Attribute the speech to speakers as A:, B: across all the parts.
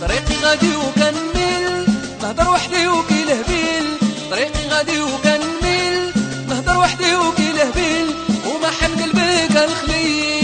A: طريقي غادي وكنمل نهضر وحدي وكيلهبيل، طريقي غادي وكنمل نهضر وحدي وكيلهبيل، وما حن قلبي كنخليل.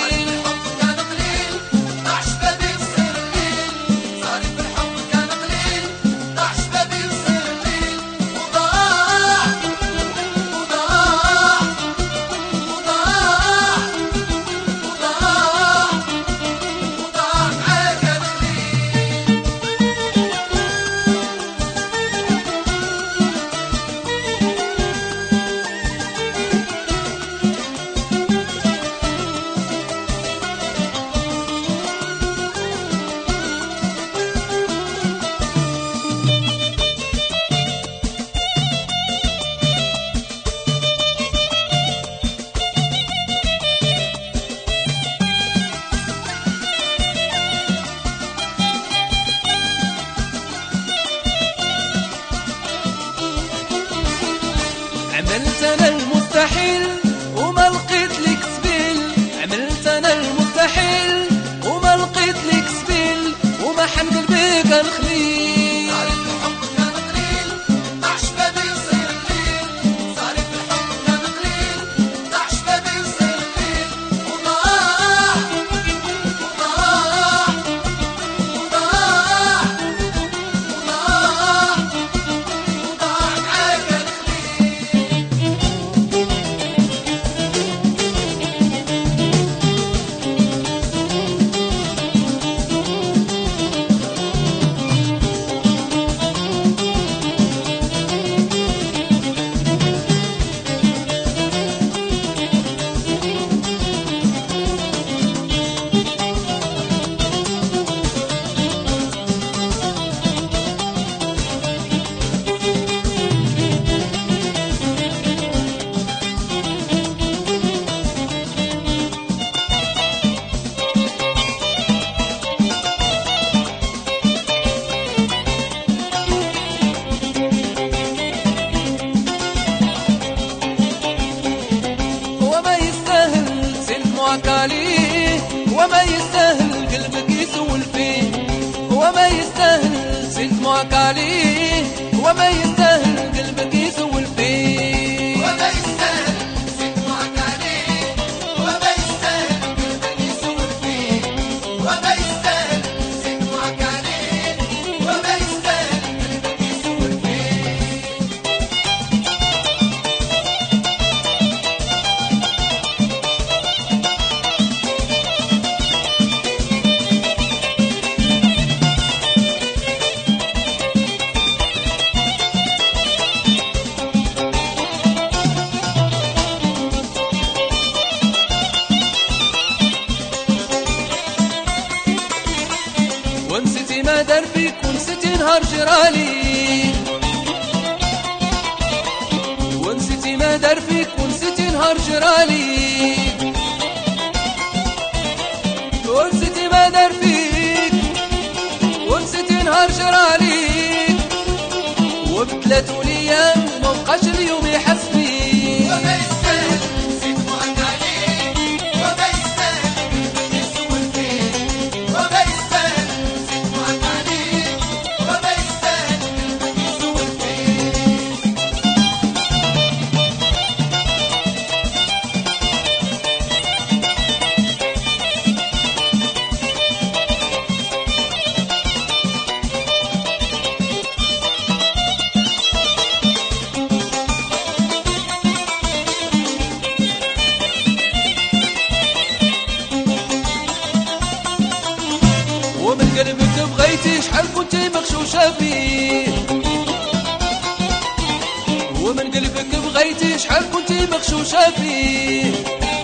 A: عملت انا المستحيل وما لقيت لك سبيل، عملت انا المستحيل وما لقيت لك سبيل، وما حن قلبي كنخليل. عليه وما يستاهل قلبك يسول فيه، وما يستاهل زيد معك عليه وما يستاهل قلبك يسول فيه،
B: وما يستاهل زيد معك عليه وما يستاهل قلبك يسول فيه، وما يستاهل زيد معك عليه وما يستاهل قلبك يسول فيه.
A: ونسيتي ما دار فيك ونسيتي نهار جرالي، ونسيتي ما دار فيك ونسيتي نهار جرالي، ونسيتي ما دار فيك ونسيتي نهار جرالي، وبثلاث ايام ما بقاش اليوم يحسبي.
B: وما يستاهل زيد معك عليه وما يستاهل قلبك يسول فيه، وما يستاهل زيد معك عليه وما يستاهل قلبك يسول فيه.
A: ومن قلبك بغيتي شحال كنتي مغشوشة فيه، ومن قلبك بغيتي شحال كنتي مغشوشة فيه،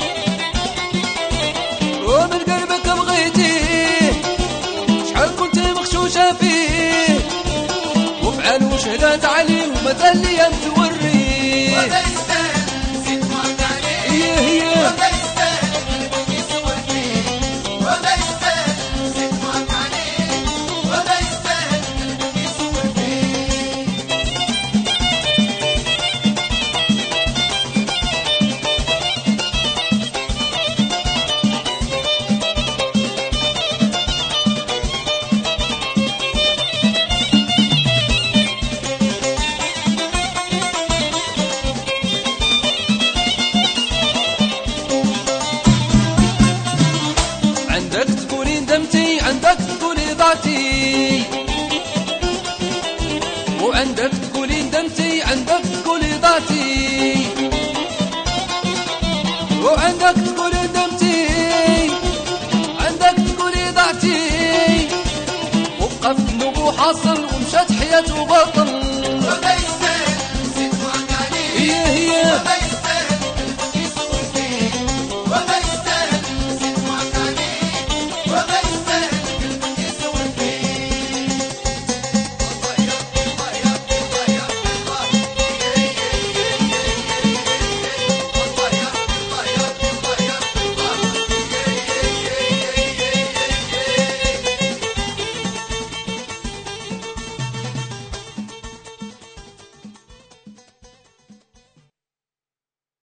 A: ومن قلبك بغيتي شحال كنتي مغشوشة فيه، وفعل وشهدات عليه ومازال ليا متوريه.
B: وما يستاهل زيد معك عليه وما يستاهل قلبك يسول فيه، وما يستاهل زيد معك عليه وما يستاهل قلبك يسول فيه.
A: خاف ذنوبه حاصل ومشات حياته بطل.